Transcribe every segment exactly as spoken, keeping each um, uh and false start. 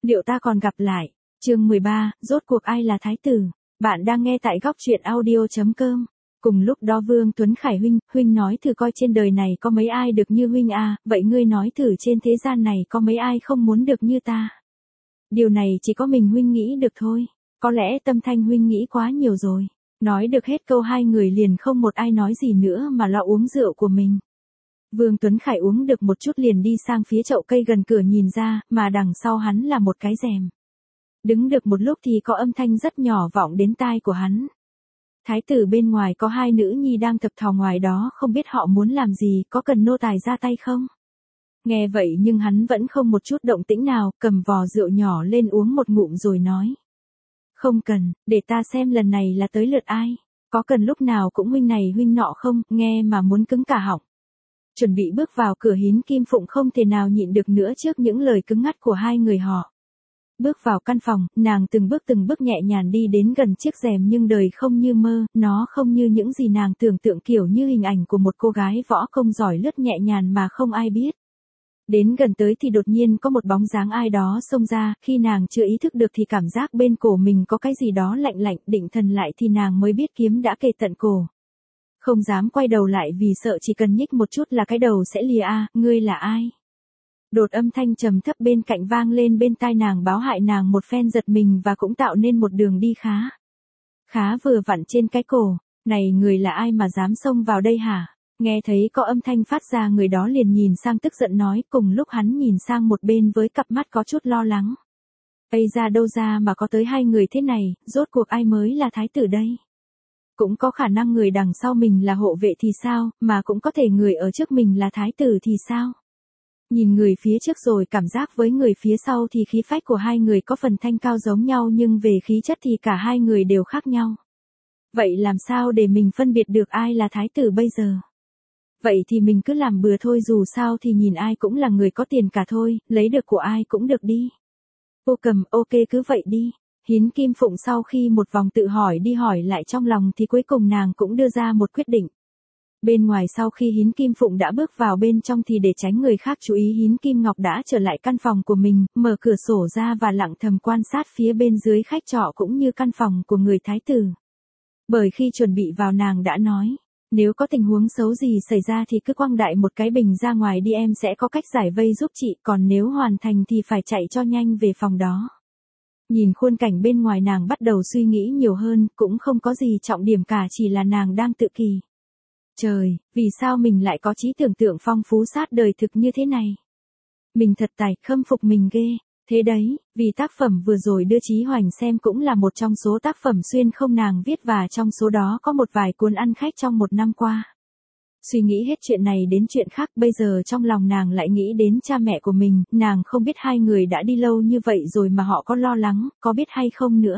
Liệu ta còn gặp lại? Chương mười ba, rốt cuộc ai là thái tử? Bạn đang nghe tại góc truyện audio chấm com. Cùng lúc đó Vương Tuấn Khải huynh, huynh nói thử coi trên đời này có mấy ai được như huynh à, vậy ngươi nói thử trên thế gian này có mấy ai không muốn được như ta. Điều này chỉ có mình huynh nghĩ được thôi, có lẽ Tâm Thanh huynh nghĩ quá nhiều rồi. Nói được hết câu hai người liền không một ai nói gì nữa mà lo uống rượu của mình. Vương Tuấn Khải uống được một chút liền đi sang phía chậu cây gần cửa nhìn ra, mà đằng sau hắn là một cái rèm. Đứng được một lúc thì có âm thanh rất nhỏ vọng đến tai của hắn. Thái tử bên ngoài có hai nữ nhi đang tập thò ngoài đó, không biết họ muốn làm gì, có cần nô tài ra tay không? Nghe vậy nhưng hắn vẫn không một chút động tĩnh nào, cầm vò rượu nhỏ lên uống một ngụm rồi nói. Không cần, để ta xem lần này là tới lượt ai. Có cần lúc nào cũng huynh này huynh nọ không, nghe mà muốn cứng cả họng. Chuẩn bị bước vào cửa Hiến Kim Phụng không thể nào nhịn được nữa trước những lời cứng ngắt của hai người họ. Bước vào căn phòng, nàng từng bước từng bước nhẹ nhàng đi đến gần chiếc rèm nhưng đời không như mơ, nó không như những gì nàng tưởng tượng kiểu như hình ảnh của một cô gái võ công giỏi lướt nhẹ nhàng mà không ai biết. Đến gần tới thì đột nhiên có một bóng dáng ai đó xông ra, khi nàng chưa ý thức được thì cảm giác bên cổ mình có cái gì đó lạnh lạnh, định thần lại thì nàng mới biết kiếm đã kề tận cổ. Không dám quay đầu lại vì sợ chỉ cần nhích một chút là cái đầu sẽ lìa a, ngươi là ai? Đột âm thanh trầm thấp bên cạnh vang lên bên tai nàng báo hại nàng một phen giật mình và cũng tạo nên một đường đi khá. Khá vừa vặn trên cái cổ, này người là ai mà dám xông vào đây hả? Nghe thấy có âm thanh phát ra người đó liền nhìn sang tức giận nói, cùng lúc hắn nhìn sang một bên với cặp mắt có chút lo lắng. Ây ra đâu ra mà có tới hai người thế này, rốt cuộc ai mới là thái tử đây? Cũng có khả năng người đằng sau mình là hộ vệ thì sao, mà cũng có thể người ở trước mình là thái tử thì sao? Nhìn người phía trước rồi cảm giác với người phía sau thì khí phách của hai người có phần thanh cao giống nhau nhưng về khí chất thì cả hai người đều khác nhau. Vậy làm sao để mình phân biệt được ai là thái tử bây giờ? Vậy thì mình cứ làm bừa thôi, dù sao thì nhìn ai cũng là người có tiền cả thôi, lấy được của ai cũng được đi. Cô Cầm, ok cứ vậy đi. Hiến Kim Phụng sau khi một vòng tự hỏi đi hỏi lại trong lòng thì cuối cùng nàng cũng đưa ra một quyết định. Bên ngoài sau khi Hiến Kim Phụng đã bước vào bên trong thì để tránh người khác chú ý Hiến Kim Ngọc đã trở lại căn phòng của mình, mở cửa sổ ra và lặng thầm quan sát phía bên dưới khách trọ cũng như căn phòng của người thái tử. Bởi khi chuẩn bị vào nàng đã nói, nếu có tình huống xấu gì xảy ra thì cứ quăng đại một cái bình ra ngoài đi, em sẽ có cách giải vây giúp chị, còn nếu hoàn thành thì phải chạy cho nhanh về phòng đó. Nhìn khuôn cảnh bên ngoài nàng bắt đầu suy nghĩ nhiều hơn, cũng không có gì trọng điểm cả, chỉ là nàng đang tự kỳ. Trời, vì sao mình lại có trí tưởng tượng phong phú sát đời thực như thế này? Mình thật tài, khâm phục mình ghê. Thế đấy, vì tác phẩm vừa rồi đưa Chí Hoành xem cũng là một trong số tác phẩm xuyên không nàng viết và trong số đó có một vài cuốn ăn khách trong một năm qua. Suy nghĩ hết chuyện này đến chuyện khác, bây giờ trong lòng nàng lại nghĩ đến cha mẹ của mình, nàng không biết hai người đã đi lâu như vậy rồi mà họ có lo lắng, có biết hay không nữa.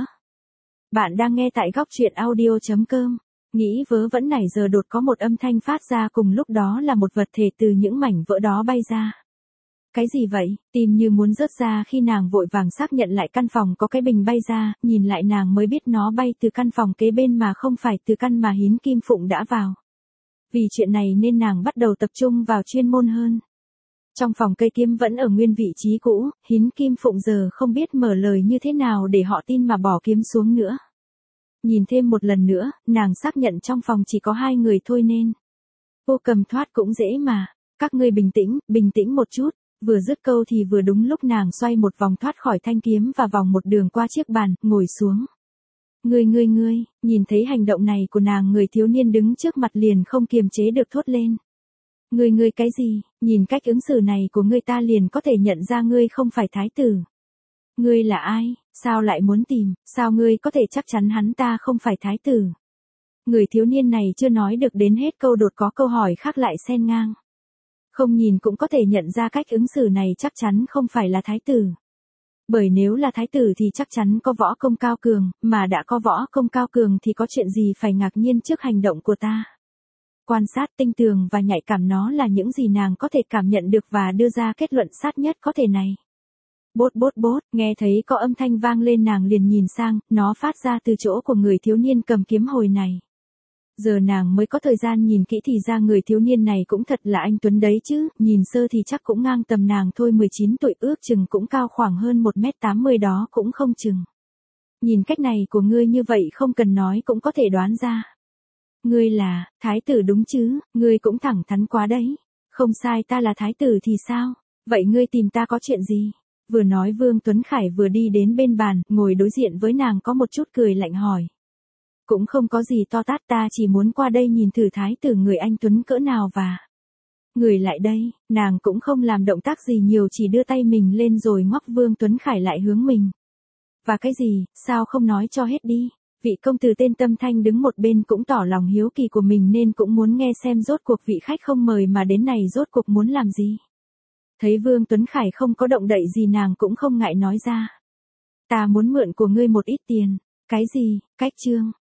Bạn đang nghe tại góc truyện audio chấm com. Nghĩ vớ vẩn nảy giờ đột có một âm thanh phát ra, cùng lúc đó là một vật thể từ những mảnh vỡ đó bay ra. Cái gì vậy? Tim như muốn rớt ra khi nàng vội vàng xác nhận lại căn phòng có cái bình bay ra, nhìn lại nàng mới biết nó bay từ căn phòng kế bên mà không phải từ căn mà Hiến Kim Phụng đã vào. Vì chuyện này nên nàng bắt đầu tập trung vào chuyên môn hơn. Trong phòng cây kiếm vẫn ở nguyên vị trí cũ, Hiến Kim Phụng giờ không biết mở lời như thế nào để họ tin mà bỏ kiếm xuống nữa. Nhìn thêm một lần nữa, nàng xác nhận trong phòng chỉ có hai người thôi nên. Cô Cầm thoát cũng dễ mà, các ngươi bình tĩnh, bình tĩnh một chút. Vừa dứt câu thì vừa đúng lúc nàng xoay một vòng thoát khỏi thanh kiếm và vòng một đường qua chiếc bàn, ngồi xuống. Ngươi ngươi ngươi, nhìn thấy hành động này của nàng, người thiếu niên đứng trước mặt liền không kiềm chế được thốt lên. Ngươi ngươi cái gì, nhìn cách ứng xử này của ngươi ta liền có thể nhận ra ngươi không phải thái tử. Ngươi là ai, sao lại muốn tìm, sao ngươi có thể chắc chắn hắn ta không phải thái tử. Người thiếu niên này chưa nói được đến hết câu đột có câu hỏi khác lại xen ngang. Không nhìn cũng có thể nhận ra cách ứng xử này chắc chắn không phải là thái tử. Bởi nếu là thái tử thì chắc chắn có võ công cao cường, mà đã có võ công cao cường thì có chuyện gì phải ngạc nhiên trước hành động của ta. Quan sát tinh tường và nhạy cảm, nó là những gì nàng có thể cảm nhận được và đưa ra kết luận sát nhất có thể này. Bốt bốt bốt, nghe thấy có âm thanh vang lên nàng liền nhìn sang, nó phát ra từ chỗ của người thiếu niên cầm kiếm hồi này. Giờ nàng mới có thời gian nhìn kỹ thì ra người thiếu niên này cũng thật là anh Tuấn đấy chứ, nhìn sơ thì chắc cũng ngang tầm nàng thôi, mười chín tuổi, ước chừng cũng cao khoảng hơn một mét tám mươi đó cũng không chừng. Nhìn cách này của ngươi như vậy không cần nói cũng có thể đoán ra. Ngươi là, thái tử đúng chứ, ngươi cũng thẳng thắn quá đấy. Không sai, ta là thái tử thì sao? Vậy ngươi tìm ta có chuyện gì? Vừa nói Vương Tuấn Khải vừa đi đến bên bàn, ngồi đối diện với nàng có một chút cười lạnh hỏi. Cũng không có gì to tát, ta chỉ muốn qua đây nhìn thử thái tử người anh Tuấn cỡ nào và... Người lại đây, nàng cũng không làm động tác gì nhiều, chỉ đưa tay mình lên rồi ngoắc Vương Tuấn Khải lại hướng mình. Và cái gì, sao không nói cho hết đi? Vị công tử tên Tâm Thanh đứng một bên cũng tỏ lòng hiếu kỳ của mình nên cũng muốn nghe xem rốt cuộc vị khách không mời mà đến này rốt cuộc muốn làm gì. Thấy Vương Tuấn Khải không có động đậy gì nàng cũng không ngại nói ra. Ta muốn mượn của ngươi một ít tiền. Cái gì, cách trương,